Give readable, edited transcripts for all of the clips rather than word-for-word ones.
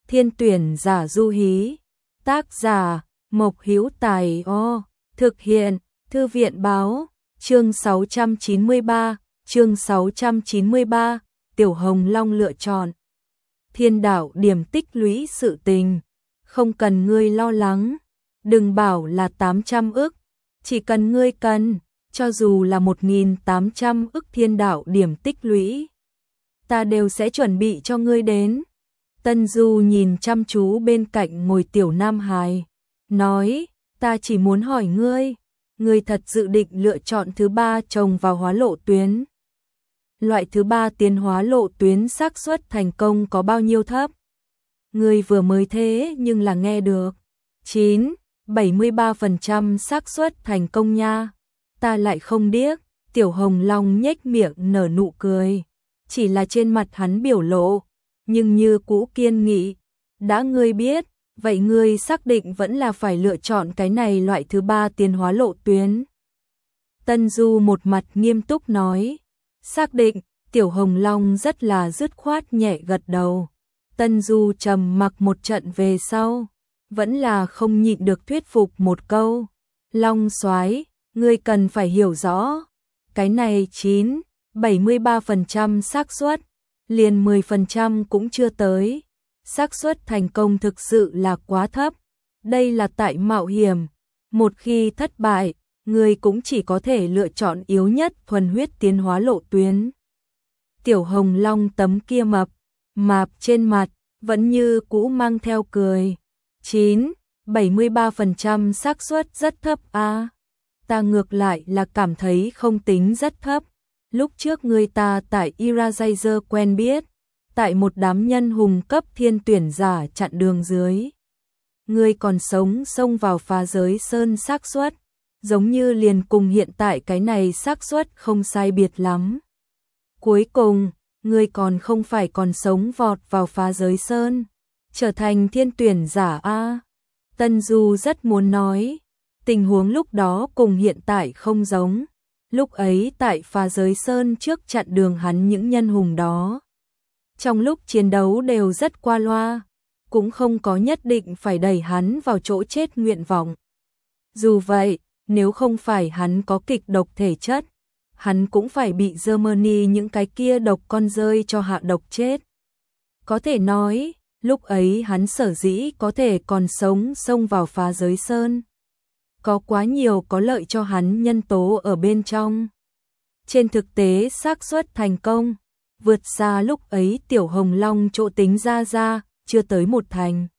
Thiên tuyển giả Du Hí. Tác giả Mộc Hữu Tài. Thực hiện Thư viện Báo. Chương 693. Chương 693. Tiểu Hồng Long lựa chọn Thiên đạo điểm tích lũy sự tình. Không cần ngươi lo lắng. Đừng bảo là 800 ức. Chỉ cần ngươi cần, cho dù là 1.800 ức thiên đạo điểm tích lũy, ta đều sẽ chuẩn bị cho ngươi đến. Tân Du nhìn chăm chú bên cạnh ngồi tiểu nam hài, nói, ta chỉ muốn hỏi ngươi thật dự định lựa chọn thứ ba trồng vào hóa lộ tuyến. Loại thứ ba tiến hóa lộ tuyến xác suất thành công có bao nhiêu thấp? Ngươi vừa mới thế nhưng là nghe được. 73% xác suất thành công nha. Ta lại không điếc. Tiểu Hồng Long nhếch miệng nở nụ cười. Chỉ là trên mặt hắn biểu lộ, nhưng như cũ kiên nghị. Đã ngươi biết, vậy ngươi xác định vẫn là phải lựa chọn cái này loại thứ ba tiến hóa lộ tuyến. Tân Du một mặt nghiêm túc nói. Xác định. Tiểu Hồng Long rất là dứt khoát nhẹ gật đầu. Tân Du trầm mặc một trận về sau, vẫn là không nhịn được thuyết phục một câu. Long soái, ngươi cần phải hiểu rõ, cái này 73% xác suất, liền 10% cũng chưa tới. Xác suất thành công thực sự là quá thấp. Đây là tại mạo hiểm. Một khi thất bại, ngươi cũng chỉ có thể lựa chọn yếu nhất thuần huyết tiến hóa lộ tuyến. Tiểu Hồng Long tấm kia mạp trên mặt, vẫn như cũ mang theo cười. 73% xác suất rất thấp à. Ta ngược lại là cảm thấy không tính rất thấp. Lúc trước người ta tại Irajazer quen biết, tại một đám nhân hùng cấp thiên tuyển giả chặn đường dưới. Ngươi còn sống xông vào phá giới sơn xác suất, giống như liền cùng hiện tại cái này xác suất không sai biệt lắm. Cuối cùng, ngươi còn không phải còn sống vọt vào phá giới sơn, trở thành thiên tuyển giả a. Tân Du rất muốn nói, tình huống lúc đó cùng hiện tại không giống. Lúc ấy tại phá giới sơn trước chặn đường hắn những nhân hùng đó, trong lúc chiến đấu đều rất qua loa, cũng không có nhất định phải đẩy hắn vào chỗ chết nguyện vọng. Dù vậy, nếu không phải hắn có kịch độc thể chất, hắn cũng phải bị Germany những cái kia độc con rơi cho hạ độc chết. Có thể nói, lúc ấy hắn sở dĩ có thể còn sống xông vào phá giới sơn, có quá nhiều có lợi cho hắn nhân tố ở bên trong. Trên thực tế xác suất thành công vượt xa lúc ấy Tiểu Hồng Long chỗ tính ra, chưa tới một thành.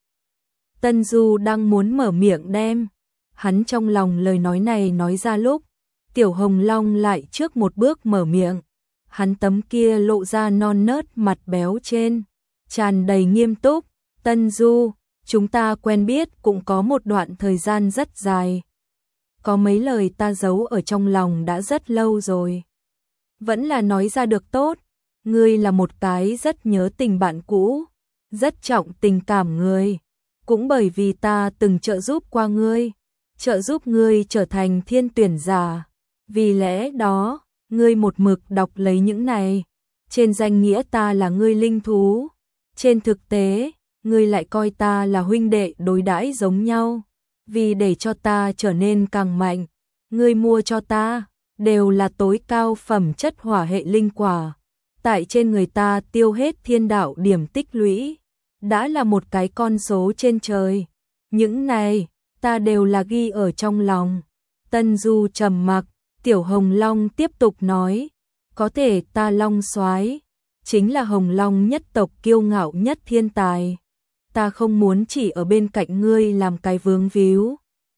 Tân Du đang muốn mở miệng đem hắn trong lòng lời nói này nói ra lúc, Tiểu Hồng Long lại trước một bước mở miệng. Hắn tấm kia lộ ra non nớt mặt béo trên, tràn đầy nghiêm túc. Tân Du, chúng ta quen biết cũng có một đoạn thời gian rất dài. Có mấy lời ta giấu ở trong lòng đã rất lâu rồi. Vẫn là nói ra được tốt. Ngươi là một cái rất nhớ tình bạn cũ, rất trọng tình cảm người. Cũng bởi vì ta từng trợ giúp qua ngươi, trợ giúp ngươi trở thành thiên tuyển giả. Vì lẽ đó, ngươi một mực đọc lấy những này. Trên danh nghĩa ta là ngươi linh thú. Trên thực tế, ngươi lại coi ta là huynh đệ đối đãi giống nhau. Vì để cho ta trở nên càng mạnh, ngươi mua cho ta, đều là tối cao phẩm chất hỏa hệ linh quả. Tại trên người ta tiêu hết thiên đạo điểm tích lũy, đã là một cái con số trên trời. Những này, ta đều là ghi ở trong lòng. Tân Du trầm mặc. Tiểu Hồng Long tiếp tục nói, có thể ta Long soái chính là Hồng Long nhất tộc kiêu ngạo nhất thiên tài. Ta không muốn chỉ ở bên cạnh ngươi làm cái vướng víu.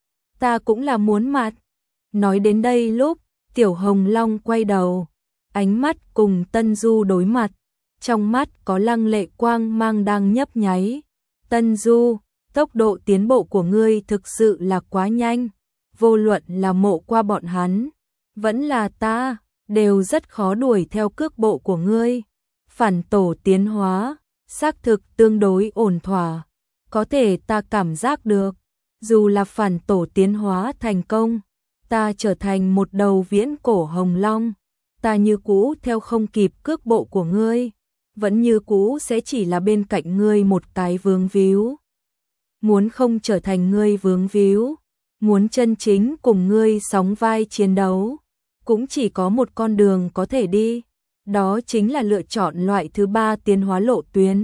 Ta cũng là muốn mặt. Nói đến đây lúc, Tiểu Hồng Long quay đầu, ánh mắt cùng Tân Du đối mặt, trong mắt có lăng lệ quang mang đang nhấp nháy. Tân Du, tốc độ tiến bộ của ngươi thực sự là quá nhanh, vô luận là Mộ Qua bọn hắn, vẫn là ta, đều rất khó đuổi theo cước bộ của ngươi. Phản tổ tiến hóa, xác thực tương đối ổn thỏa. Có thể ta cảm giác được, dù là phản tổ tiến hóa thành công, ta trở thành một đầu viễn cổ hồng long, ta như cũ theo không kịp cước bộ của ngươi. vẫn như cũ sẽ chỉ là bên cạnh ngươi một cái vướng víu. Muốn không trở thành ngươi vướng víu, muốn chân chính cùng ngươi sóng vai chiến đấu, cũng chỉ có một con đường có thể đi, đó chính là lựa chọn loại thứ ba tiến hóa lộ tuyến.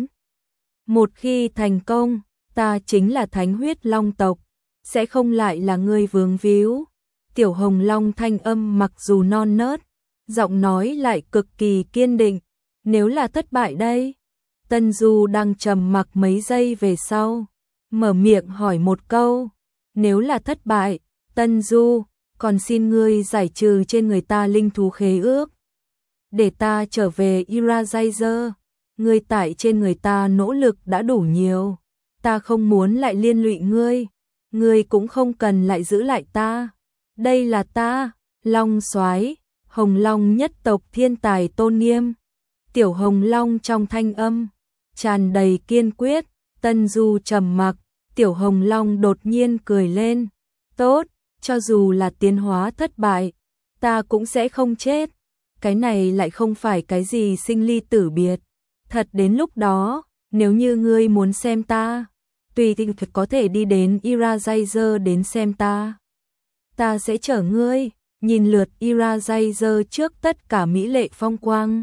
Một khi thành công, ta chính là thánh huyết long tộc, sẽ không lại là ngươi vướng víu. Tiểu Hồng Long thanh âm mặc dù non nớt, giọng nói lại cực kỳ kiên định. Nếu là thất bại đây? Tân Du đang trầm mặc mấy giây về sau, mở miệng hỏi một câu. Nếu là thất bại, Tân Du, còn xin ngươi giải trừ trên người ta linh thú khế ước. Để ta trở về Irazizer, ngươi tại trên người ta nỗ lực đã đủ nhiều. Ta không muốn lại liên lụy ngươi cũng không cần lại giữ lại ta. Đây là ta, Long Soái, Hồng Long nhất tộc thiên tài tôn nghiêm. Tiểu Hồng Long trong thanh âm tràn đầy kiên quyết. Tân Du trầm mặc, Tiểu Hồng Long đột nhiên cười lên. Tốt, cho dù là tiến hóa thất bại, ta cũng sẽ không chết. Cái này lại không phải cái gì sinh ly tử biệt. Thật đến lúc đó, nếu như ngươi muốn xem ta, tùy tiện có thể đi đến Irazizer đến xem ta. Ta sẽ chở ngươi, nhìn lượt Irazizer trước tất cả mỹ lệ phong quang.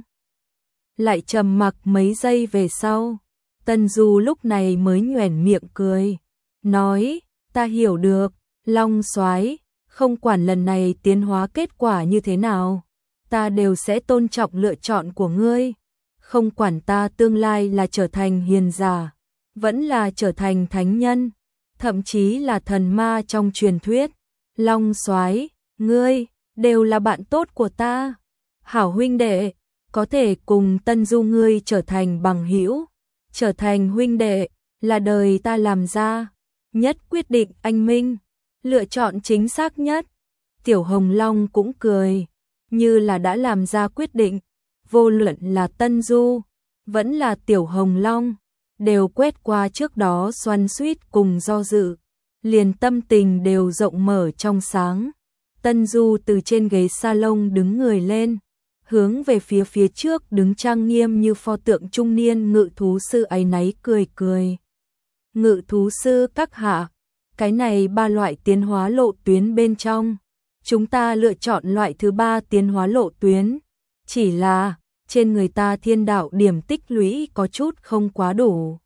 Lại trầm mặc mấy giây về sau, Tân Du lúc này mới nhoẻn miệng cười, nói, ta hiểu được, Long Soái, không quản lần này tiến hóa kết quả như thế nào, ta đều sẽ tôn trọng lựa chọn của ngươi, không quản ta tương lai là trở thành hiền giả, vẫn là trở thành thánh nhân, thậm chí là thần ma trong truyền thuyết. Long Soái, ngươi đều là bạn tốt của ta, hảo huynh đệ, có thể cùng Tân Du ngươi trở thành bằng hữu, trở thành huynh đệ, là đời ta làm ra nhất quyết định anh minh, lựa chọn chính xác nhất. Tiểu Hồng Long cũng cười, như là đã làm ra quyết định, vô luận là Tân Du, vẫn là Tiểu Hồng Long, đều quét qua trước đó xoắn xuýt cùng do dự, liền tâm tình đều rộng mở trong sáng. Tân Du từ trên ghế salon đứng người lên, hướng về phía trước đứng trang nghiêm như pho tượng trung niên ngự thú sư áy náy cười cười. Ngự thú sư các hạ, cái này ba loại tiến hóa lộ tuyến bên trong, chúng ta lựa chọn loại thứ ba tiến hóa lộ tuyến, chỉ là trên người ta thiên đạo điểm tích lũy có chút không quá đủ.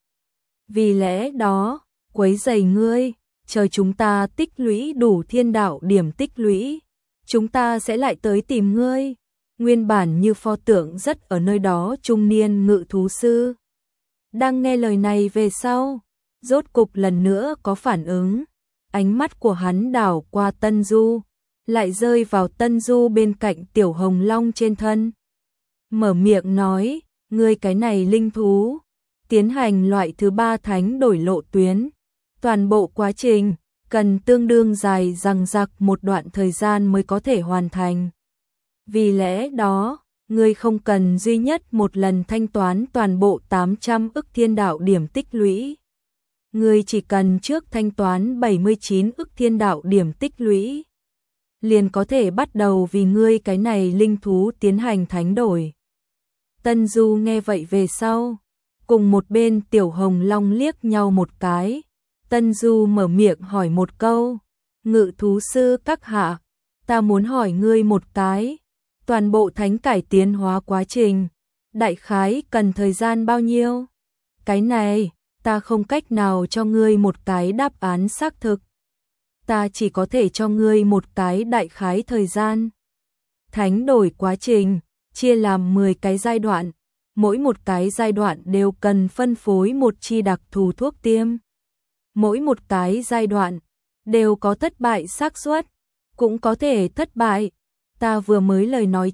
Vì lẽ đó, quấy rầy ngươi, chờ chúng ta tích lũy đủ thiên đạo điểm tích lũy, chúng ta sẽ lại tới tìm ngươi. Nguyên bản như pho tượng rất ở nơi đó trung niên ngự thú sư. Đang nghe lời này về sau, rốt cục lần nữa có phản ứng, ánh mắt của hắn đảo qua Tân Du, lại rơi vào Tân Du bên cạnh Tiểu Hồng Long trên thân. Mở miệng nói, ngươi cái này linh thú, tiến hành loại thứ ba thánh đổi lộ tuyến, toàn bộ quá trình cần tương đương dài dằng dặc một đoạn thời gian mới có thể hoàn thành. Vì lẽ đó, ngươi không cần duy nhất một lần thanh toán toàn bộ 800 ức thiên đạo điểm tích lũy. Ngươi chỉ cần trước thanh toán 79 ức thiên đạo điểm tích lũy, liền có thể bắt đầu vì ngươi cái này linh thú tiến hành thánh đổi. Tân Du nghe vậy về sau, cùng một bên Tiểu Hồng Long liếc nhau một cái. Tân Du mở miệng hỏi một câu, ngự thú sư các hạ, ta muốn hỏi ngươi một cái, toàn bộ thánh cải tiến hóa quá trình, đại khái cần thời gian bao nhiêu? Cái này, ta không cách nào cho ngươi một cái đáp án xác thực. Ta chỉ có thể cho ngươi một cái đại khái thời gian. Thánh đổi quá trình, chia làm 10 cái giai đoạn, mỗi một cái giai đoạn đều cần phân phối một chi đặc thù thuốc tiêm. Mỗi một cái giai đoạn đều có thất bại xác suất, cũng có thể thất bại. Ta vừa mới lời nói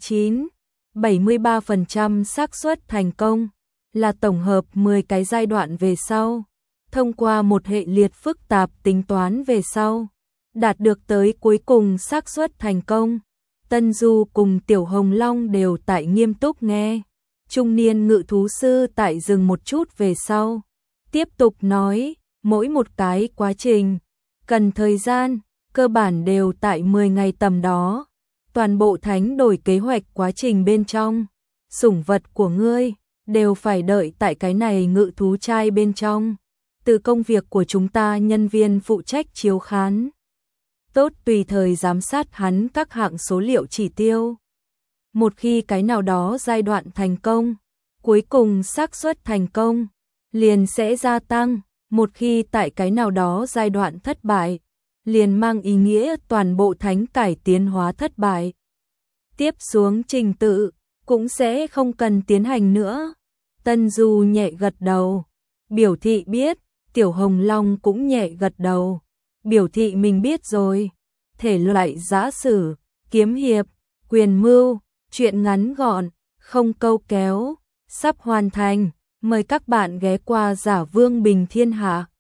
73% xác suất thành công, là tổng hợp 10 cái giai đoạn về sau, thông qua một hệ liệt phức tạp tính toán về sau, đạt được tới cuối cùng xác suất thành công. Tân Du cùng Tiểu Hồng Long đều tại nghiêm túc nghe. Trung niên ngự thú sư tại dừng một chút về sau, tiếp tục nói, mỗi một cái quá trình cần thời gian, cơ bản đều tại 10 ngày tầm đó. Toàn bộ thánh đổi kế hoạch quá trình bên trong, sủng vật của ngươi đều phải đợi tại cái này ngự thú trai bên trong. Từ công việc của chúng ta nhân viên phụ trách chiếu khán tốt tùy thời giám sát hắn các hạng số liệu chỉ tiêu. Một khi cái nào đó giai đoạn thành công, cuối cùng xác suất thành công liền sẽ gia tăng, một khi tại cái nào đó giai đoạn thất bại, liền mang ý nghĩa toàn bộ thánh cải tiến hóa thất bại. Tiếp xuống trình tự cũng sẽ không cần tiến hành nữa. Tân Du nhẹ gật đầu, biểu thị biết. Tiểu Hồng Long cũng nhẹ gật đầu, biểu thị mình biết rồi. Thể loại giã sử, kiếm hiệp, quyền mưu, truyện ngắn gọn, không câu kéo, sắp hoàn thành. Mời các bạn ghé qua Giả Vương Bình Thiên Hạ.